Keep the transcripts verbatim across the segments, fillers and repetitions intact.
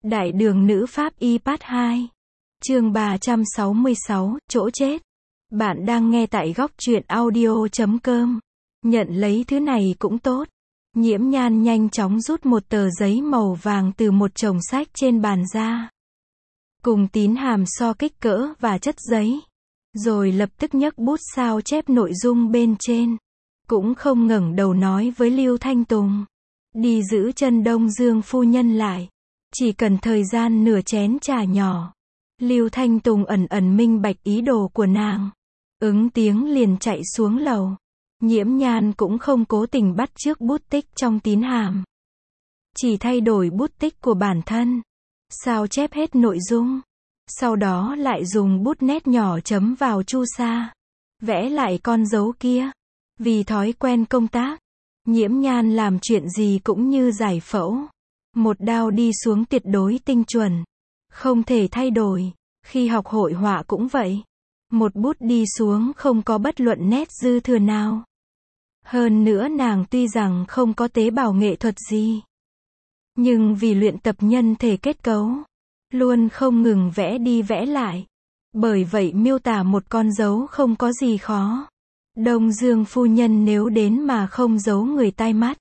Đại đường nữ pháp y part hai. Chương ba trăm sáu mươi sáu, chỗ chết. Bạn đang nghe tại góc truyện audio chấm com. Nhận lấy thứ này cũng tốt. Nhiễm Nhan nhanh chóng rút một tờ giấy màu vàng từ một chồng sách trên bàn ra. Cùng tín hàm so kích cỡ và chất giấy. Rồi lập tức nhấc bút sao chép nội dung bên trên. Cũng không ngẩng đầu nói với Lưu Thanh Tùng. Đi giữ chân Đông Dương phu nhân lại. Chỉ cần thời gian nửa chén trà nhỏ. Lưu Thanh Tùng ẩn ẩn minh bạch ý đồ của nàng. Ứng tiếng liền chạy xuống lầu. Nhiễm Nhan cũng không cố tình bắt chước bút tích trong tín hàm. Chỉ thay đổi bút tích của bản thân. Sao chép hết nội dung. Sau đó lại dùng bút nét nhỏ chấm vào chu sa. Vẽ lại con dấu kia. Vì thói quen công tác. Nhiễm Nhan làm chuyện gì cũng như giải phẫu. Một đao đi xuống tuyệt đối tinh chuẩn. Không thể thay đổi. Khi học hội họa cũng vậy. Một bút đi xuống không có bất luận nét dư thừa nào. Hơn nữa nàng tuy rằng không có tế bào nghệ thuật gì. Nhưng vì luyện tập nhân thể kết cấu. Luôn không ngừng vẽ đi vẽ lại. Bởi vậy miêu tả một con dấu không có gì khó. Đông Dương phu nhân nếu đến mà không giấu người tai mắt.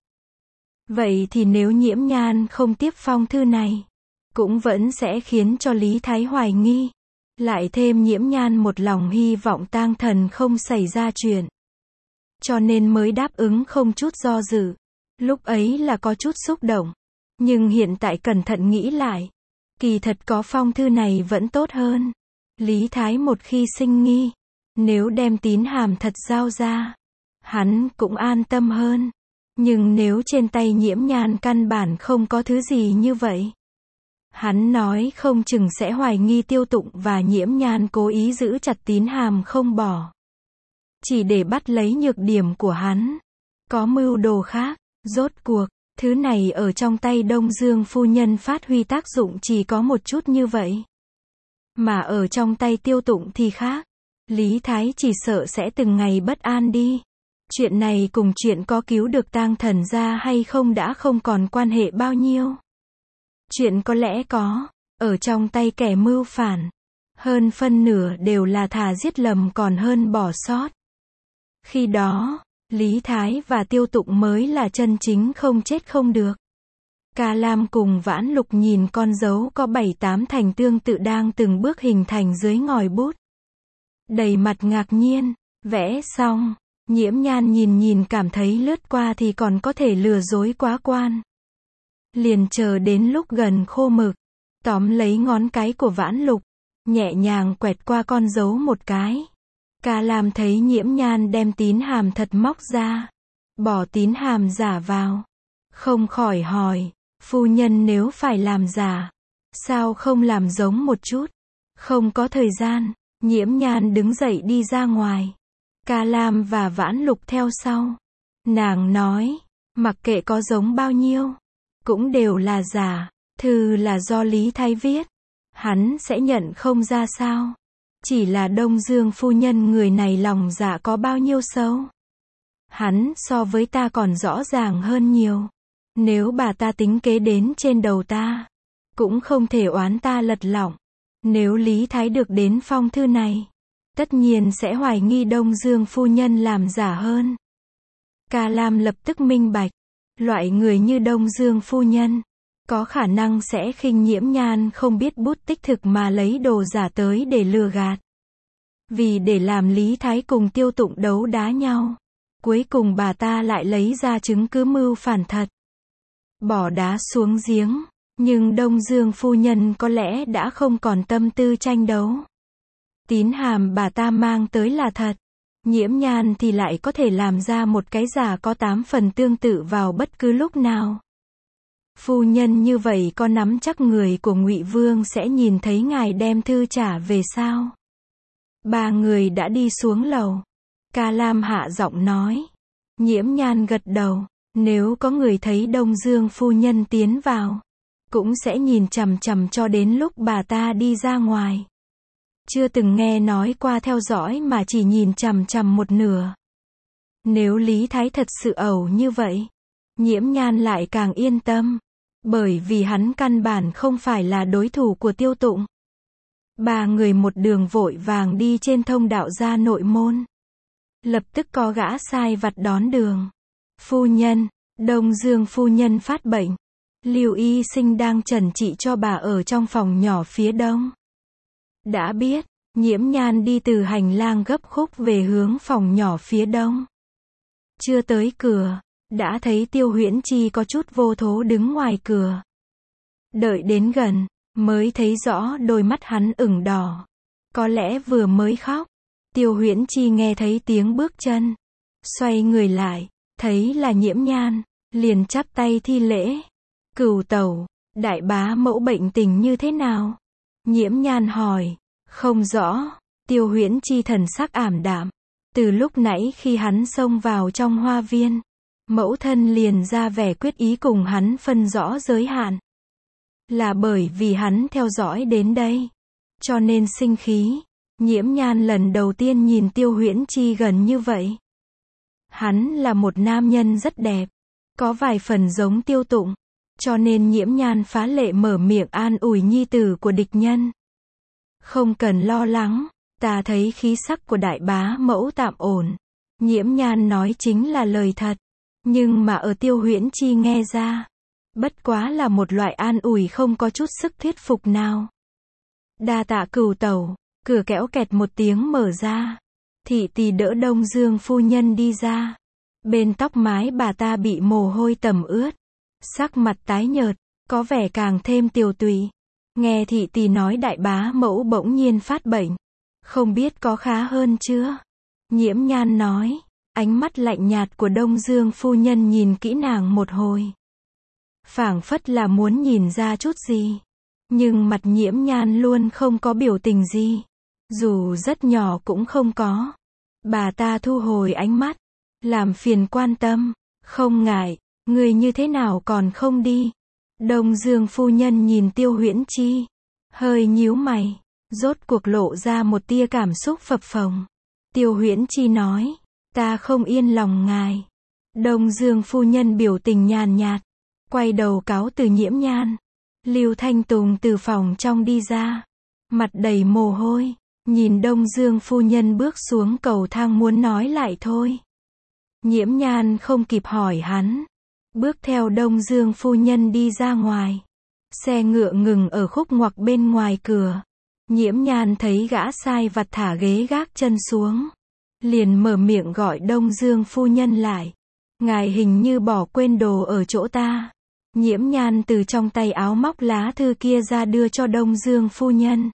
Vậy thì nếu Nhiễm Nhan không tiếp phong thư này, cũng vẫn sẽ khiến cho Lý Thái hoài nghi. Lại thêm Nhiễm Nhan một lòng hy vọng tang thần không xảy ra chuyện. Cho nên mới đáp ứng không chút do dự. Lúc ấy là có chút xúc động. Nhưng hiện tại cẩn thận nghĩ lại. Kỳ thật có phong thư này vẫn tốt hơn. Lý Thái một khi sinh nghi. Nếu đem tín hàm thật giao ra. Hắn cũng an tâm hơn. Nhưng nếu trên tay Nhiễm Nhan căn bản không có thứ gì như vậy. Hắn nói không chừng sẽ hoài nghi Tiêu Tụng và Nhiễm Nhan cố ý giữ chặt tín hàm không bỏ. Chỉ để bắt lấy nhược điểm của hắn. Có mưu đồ khác. Rốt cuộc, thứ này ở trong tay Đông Dương phu nhân phát huy tác dụng chỉ có một chút như vậy. Mà ở trong tay Tiêu Tụng thì khác. Lý Thái chỉ sợ sẽ từng ngày bất an đi. Chuyện này cùng chuyện có cứu được tang thần ra hay không đã không còn quan hệ bao nhiêu. Chuyện có lẽ có, ở trong tay kẻ mưu phản. Hơn phân nửa đều là thà giết lầm còn hơn bỏ sót. Khi đó, Lý Thái và Tiêu Tụng mới là chân chính không chết không được. Ca Lam cùng Vãn Lục nhìn con dấu có bảy tám thành tương tự đang từng bước hình thành dưới ngòi bút. Đầy mặt ngạc nhiên, vẽ xong. Nhiễm Nhan nhìn nhìn cảm thấy lướt qua thì còn có thể lừa dối quá quan. Liền chờ đến lúc gần khô mực. Tóm lấy ngón cái của Vãn Lục. Nhẹ nhàng quẹt qua con dấu một cái. Ca Lam thấy Nhiễm Nhan đem tín hàm thật móc ra. Bỏ tín hàm giả vào. Không khỏi hỏi. Phu nhân nếu phải làm giả. Sao không làm giống một chút. Không có thời gian. Nhiễm Nhan đứng dậy đi ra ngoài. Ca Lam và Vãn Lục theo sau. Nàng nói, mặc kệ có giống bao nhiêu, cũng đều là giả. Thư là do Lý Thái viết. Hắn sẽ nhận không ra sao. Chỉ là Đông Dương phu nhân người này lòng dạ có bao nhiêu sâu. Hắn so với ta còn rõ ràng hơn nhiều. Nếu bà ta tính kế đến trên đầu ta, cũng không thể oán ta lật lọng. Nếu Lý Thái được đến phong thư này, tất nhiên sẽ hoài nghi Đông Dương phu nhân làm giả hơn. Ca Lam lập tức minh bạch. Loại người như Đông Dương phu nhân, có khả năng sẽ khinh Nhiễm Nhan không biết bút tích thực mà lấy đồ giả tới để lừa gạt. Vì để làm Lý Thái cùng Tiêu Tụng đấu đá nhau. Cuối cùng bà ta lại lấy ra chứng cứ mưu phản thật. Bỏ đá xuống giếng. Nhưng Đông Dương phu nhân có lẽ đã không còn tâm tư tranh đấu. Tín hàm bà ta mang tới là thật. Nhiễm Nhan thì lại có thể làm ra một cái giả có tám phần tương tự vào bất cứ lúc nào. Phu nhân như vậy có nắm chắc người của Ngụy Vương sẽ nhìn thấy ngài đem thư trả về sao? Ba người đã đi xuống lầu. Ca Lam hạ giọng nói. Nhiễm Nhan gật đầu. Nếu có người thấy Đông Dương phu nhân tiến vào, cũng sẽ nhìn chằm chằm cho đến lúc bà ta đi ra ngoài. Chưa từng nghe nói qua theo dõi mà chỉ nhìn chằm chằm một nửa. Nếu Lý Thái thật sự ẩu như vậy, Nhiễm Nhan lại càng yên tâm. Bởi vì hắn căn bản không phải là đối thủ của Tiêu Tụng. Ba người một đường vội vàng đi trên thông đạo ra nội môn. Lập tức có gã sai vặt đón đường. Phu nhân, Đông Dương phu nhân phát bệnh. Lưu y sinh đang trần trị cho bà ở trong phòng nhỏ phía đông. Đã biết, Nhiễm Nhan đi từ hành lang gấp khúc về hướng phòng nhỏ phía đông. Chưa tới cửa, đã thấy Tiêu Huyễn Chi có chút vô thố đứng ngoài cửa. Đợi đến gần, mới thấy rõ đôi mắt hắn ửng đỏ. Có lẽ vừa mới khóc. Tiêu Huyễn Chi nghe thấy tiếng bước chân. Xoay người lại, thấy là Nhiễm Nhan, liền chắp tay thi lễ. Cửu tẩu, đại bá mẫu bệnh tình như thế nào? Nhiễm Nhan hỏi. Không rõ. Tiêu Huyễn Chi thần sắc ảm đạm. Từ lúc nãy khi hắn xông vào trong hoa viên, mẫu thân liền ra vẻ quyết ý cùng hắn phân rõ giới hạn. Là bởi vì hắn theo dõi đến đây, cho nên sinh khí. Nhiễm Nhan lần đầu tiên nhìn Tiêu Huyễn Chi gần như vậy. Hắn là một nam nhân rất đẹp, có vài phần giống Tiêu Tụng, cho nên Nhiễm Nhan phá lệ mở miệng an ủi nhi tử của địch nhân. Không cần lo lắng, ta thấy khí sắc của đại bá mẫu tạm ổn. Nhiễm Nhan nói chính là lời thật, nhưng mà ở Tiêu Huyễn Chi nghe ra, bất quá là một loại an ủi không có chút sức thuyết phục nào. Đa tạ cửu tẩu. Cửa kéo kẹt một tiếng mở ra. Thị tỳ đỡ Đông Dương phu nhân đi ra. Bên tóc mái bà ta bị mồ hôi tẩm ướt. Sắc mặt tái nhợt, có vẻ càng thêm tiều tụy. Nghe thị tỳ nói đại bá mẫu bỗng nhiên phát bệnh. Không biết có khá hơn chưa? Nhiễm Nhan nói. Ánh mắt lạnh nhạt của Đông Dương phu nhân nhìn kỹ nàng một hồi. Phảng phất là muốn nhìn ra chút gì. Nhưng mặt Nhiễm Nhan luôn không có biểu tình gì. Dù rất nhỏ cũng không có. Bà ta thu hồi ánh mắt. Làm phiền quan tâm. Không ngại. Người như thế nào còn không đi? Đông Dương phu nhân nhìn Tiêu Huyễn Chi. Hơi nhíu mày. Rốt cuộc lộ ra một tia cảm xúc phập phồng. Tiêu Huyễn Chi nói. Ta không yên lòng ngài. Đông Dương phu nhân biểu tình nhàn nhạt. Quay đầu cáo từ Nhiễm Nhan. Lưu Thanh Tùng từ phòng trong đi ra. Mặt đầy mồ hôi. Nhìn Đông Dương phu nhân bước xuống cầu thang muốn nói lại thôi. Nhiễm Nhan không kịp hỏi hắn. Bước theo Đông Dương phu nhân đi ra ngoài. Xe ngựa ngừng ở khúc ngoặc bên ngoài cửa. Nhiễm Nhan thấy gã sai vặt thả ghế gác chân xuống. Liền mở miệng gọi Đông Dương phu nhân lại. Ngài hình như bỏ quên đồ ở chỗ ta. Nhiễm Nhan từ trong tay áo móc lá thư kia ra đưa cho Đông Dương phu nhân.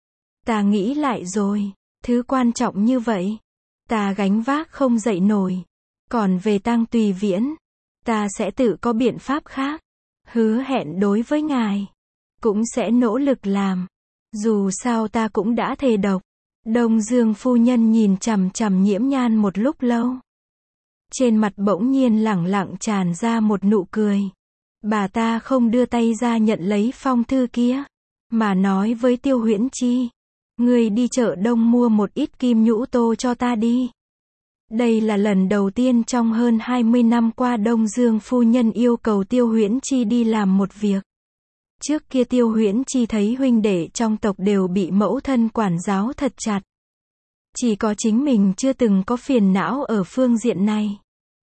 Ta nghĩ lại rồi, thứ quan trọng như vậy, ta gánh vác không dậy nổi. Còn về Tang Tùy Viễn, ta sẽ tự có biện pháp khác. Hứa hẹn đối với ngài, cũng sẽ nỗ lực làm. Dù sao ta cũng đã thề độc. Đông Dương phu nhân nhìn chằm chằm Nhiễm Nhan một lúc lâu. Trên mặt bỗng nhiên lẳng lặng tràn ra một nụ cười. Bà ta không đưa tay ra nhận lấy phong thư kia, mà nói với Tiêu Huyễn Chi. Người đi chợ đông mua một ít kim nhũ tô cho ta đi. Đây là lần đầu tiên trong hơn hai mươi năm qua Đông Dương phu nhân yêu cầu Tiêu Huyễn Chi đi làm một việc. Trước kia Tiêu Huyễn Chi thấy huynh đệ trong tộc đều bị mẫu thân quản giáo thật chặt. Chỉ có chính mình chưa từng có phiền não ở phương diện này.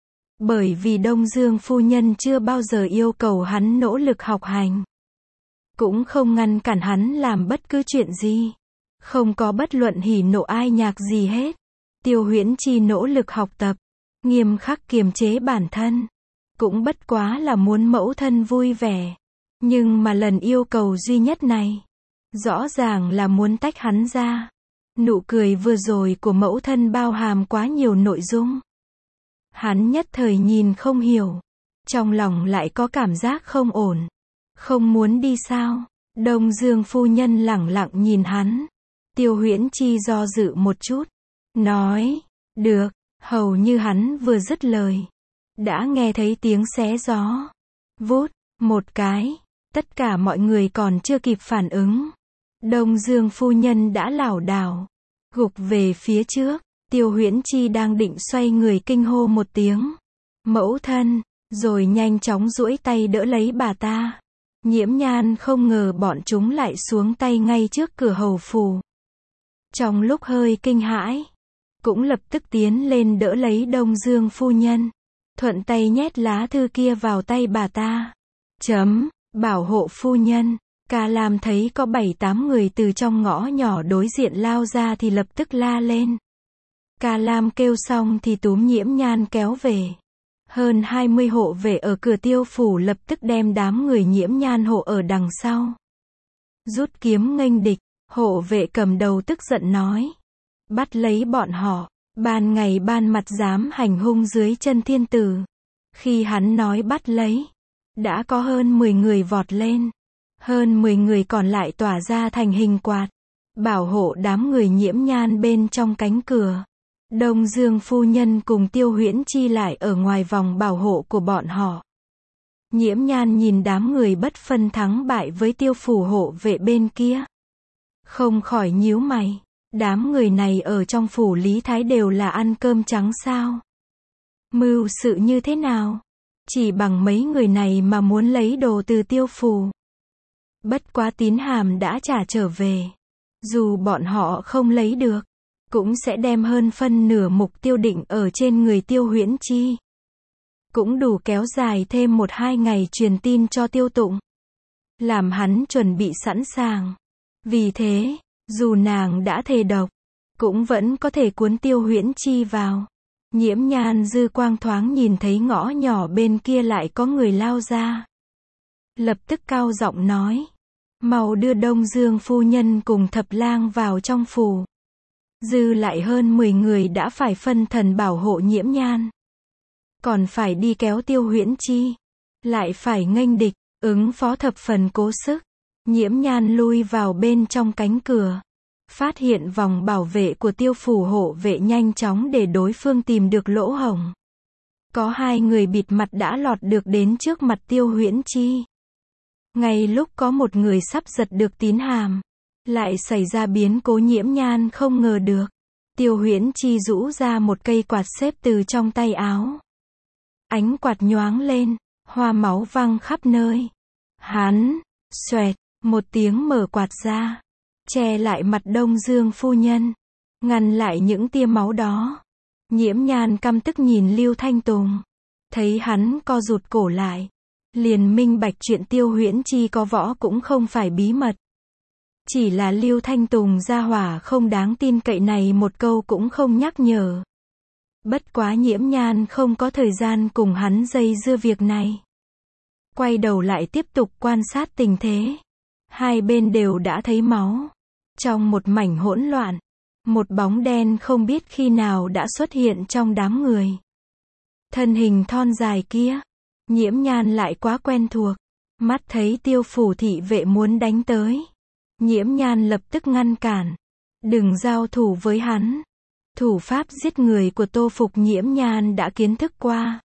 Bởi vì Đông Dương phu nhân chưa bao giờ yêu cầu hắn nỗ lực học hành. Cũng không ngăn cản hắn làm bất cứ chuyện gì. Không có bất luận hỉ nộ ai nhạc gì hết. Tiêu Huyễn Chi nỗ lực học tập, nghiêm khắc kiềm chế bản thân. Cũng bất quá là muốn mẫu thân vui vẻ. Nhưng mà lần yêu cầu duy nhất này, rõ ràng là muốn tách hắn ra. Nụ cười vừa rồi của mẫu thân bao hàm quá nhiều nội dung. Hắn nhất thời nhìn không hiểu. Trong lòng lại có cảm giác không ổn. Không muốn đi sao? Đông Dương phu nhân lẳng lặng nhìn hắn. Tiêu Huyễn Chi do dự một chút. Nói, được, hầu như hắn vừa dứt lời. Đã nghe thấy tiếng xé gió. Vút, một cái. Tất cả mọi người còn chưa kịp phản ứng. Đông Dương phu nhân đã lảo đảo. Gục về phía trước. Tiêu Huyễn Chi đang định xoay người kinh hô một tiếng. Mẫu thân, rồi nhanh chóng duỗi tay đỡ lấy bà ta. Nhiễm Nhan không ngờ bọn chúng lại xuống tay ngay trước cửa hầu phủ. Trong lúc hơi kinh hãi, cũng lập tức tiến lên đỡ lấy Đông Dương phu nhân, thuận tay nhét lá thư kia vào tay bà ta. Chấm, bảo hộ phu nhân. Ca Lam thấy có bảy tám người từ trong ngõ nhỏ đối diện lao ra thì lập tức la lên. Ca Lam kêu xong thì túm Nhiễm Nhan kéo về. Hơn hai mươi hộ vệ ở cửa Tiêu phủ lập tức đem đám người Nhiễm Nhan hộ ở đằng sau. Rút kiếm nghênh địch, hộ vệ cầm đầu tức giận nói. Bắt lấy bọn họ, ban ngày ban mặt dám hành hung dưới chân thiên tử. Khi hắn nói bắt lấy, đã có hơn mười người vọt lên. Hơn mười người còn lại tỏa ra thành hình quạt, bảo hộ đám người Nhiễm Nhan bên trong cánh cửa. Đông Dương phu nhân cùng Tiêu Huyễn Chi lại ở ngoài vòng bảo hộ của bọn họ. Nhiễm Nhan nhìn đám người bất phân thắng bại với Tiêu phủ hộ vệ bên kia, không khỏi nhíu mày. Đám người này ở trong phủ Lý Thái đều là ăn cơm trắng sao? Mưu sự như thế nào? Chỉ bằng mấy người này mà muốn lấy đồ từ Tiêu phủ. Bất quá tín hàm đã trả trở về. Dù bọn họ không lấy được, cũng sẽ đem hơn phân nửa mục tiêu định ở trên người Tiêu Huyễn Chi. Cũng đủ kéo dài thêm một hai ngày truyền tin cho Tiêu Tụng, làm hắn chuẩn bị sẵn sàng. Vì thế, dù nàng đã thề độc, cũng vẫn có thể cuốn Tiêu Huyễn Chi vào. Nhiễm Nhan dư quang thoáng nhìn thấy ngõ nhỏ bên kia lại có người lao ra. Lập tức cao giọng nói. Mau đưa Đông Dương phu nhân cùng thập lang vào trong phủ. Dư lại hơn mười người đã phải phân thần bảo hộ Nhiễm Nhan. Còn phải đi kéo Tiêu Huyễn Chi. Lại phải nghênh địch, ứng phó thập phần cố sức. Nhiễm Nhan lui vào bên trong cánh cửa. Phát hiện vòng bảo vệ của Tiêu phủ hộ vệ nhanh chóng để đối phương tìm được lỗ hổng. Có hai người bịt mặt đã lọt được đến trước mặt Tiêu Huyễn Chi. Ngay lúc có một người sắp giật được tín hàm, lại xảy ra biến cố Nhiễm Nhan không ngờ được. Tiêu Huyễn Chi rũ ra một cây quạt xếp từ trong tay áo. Ánh quạt nhoáng lên, hoa máu văng khắp nơi. Hắn, xoẹt, một tiếng mở quạt ra, che lại mặt Đông Dương phu nhân, ngăn lại những tia máu đó. Nhiễm Nhan căm tức nhìn Lưu Thanh Tùng, thấy hắn co rụt cổ lại, liền minh bạch chuyện Tiêu Huyễn Chi có võ cũng không phải bí mật. Chỉ là Lưu Thanh Tùng gia hỏa không đáng tin cậy này một câu cũng không nhắc nhở. Bất quá Nhiễm Nhan không có thời gian cùng hắn dây dưa việc này. Quay đầu lại tiếp tục quan sát tình thế. Hai bên đều đã thấy máu. Trong một mảnh hỗn loạn, một bóng đen không biết khi nào đã xuất hiện trong đám người. Thân hình thon dài kia, Nhiễm Nhan lại quá quen thuộc. Mắt thấy Tiêu phủ thị vệ muốn đánh tới, Nhiễm Nhan lập tức ngăn cản. Đừng giao thủ với hắn. Thủ pháp giết người của Tô Phục Nhiễm Nhan đã kiến thức qua.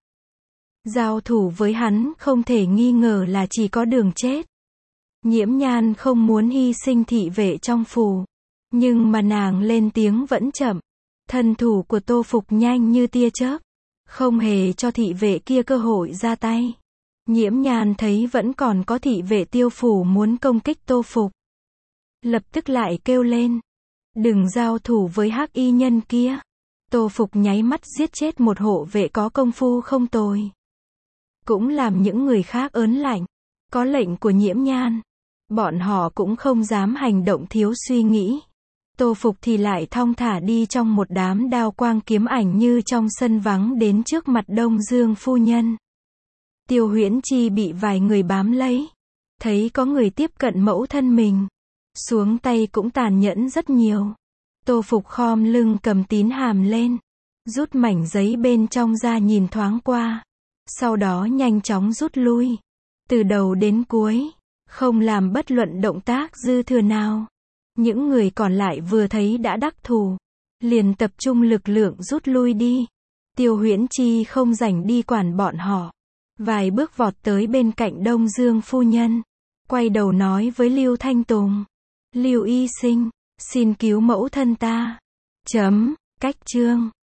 Giao thủ với hắn không thể nghi ngờ là chỉ có đường chết. Nhiễm Nhan không muốn hy sinh thị vệ trong phủ, nhưng mà nàng lên tiếng vẫn chậm. Thân thủ của Tô Phục nhanh như tia chớp, không hề cho thị vệ kia cơ hội ra tay. Nhiễm Nhan thấy vẫn còn có thị vệ Tiêu phủ muốn công kích Tô Phục, lập tức lại kêu lên. Đừng giao thủ với hắc y nhân kia. Tô Phục nháy mắt giết chết một hộ vệ có công phu không tồi, cũng làm những người khác ớn lạnh. Có lệnh của Nhiễm Nhan, bọn họ cũng không dám hành động thiếu suy nghĩ. Tô Phục thì lại thong thả đi trong một đám đao quang kiếm ảnh như trong sân vắng đến trước mặt Đông Dương phu nhân. Tiêu Huyễn Chi bị vài người bám lấy, thấy có người tiếp cận mẫu thân mình, xuống tay cũng tàn nhẫn rất nhiều. Tô Phục khom lưng cầm tín hàm lên, rút mảnh giấy bên trong ra nhìn thoáng qua, sau đó nhanh chóng rút lui. Từ đầu đến cuối, không làm bất luận động tác dư thừa nào. Những người còn lại vừa thấy đã đắc thủ, liền tập trung lực lượng rút lui đi. Tiêu Huyễn Chi không rảnh đi quản bọn họ, vài bước vọt tới bên cạnh Đông Dương phu nhân, quay đầu nói với Lưu Thanh Tùng. Lưu y sinh, xin cứu mẫu thân ta. Chấm, cách chương.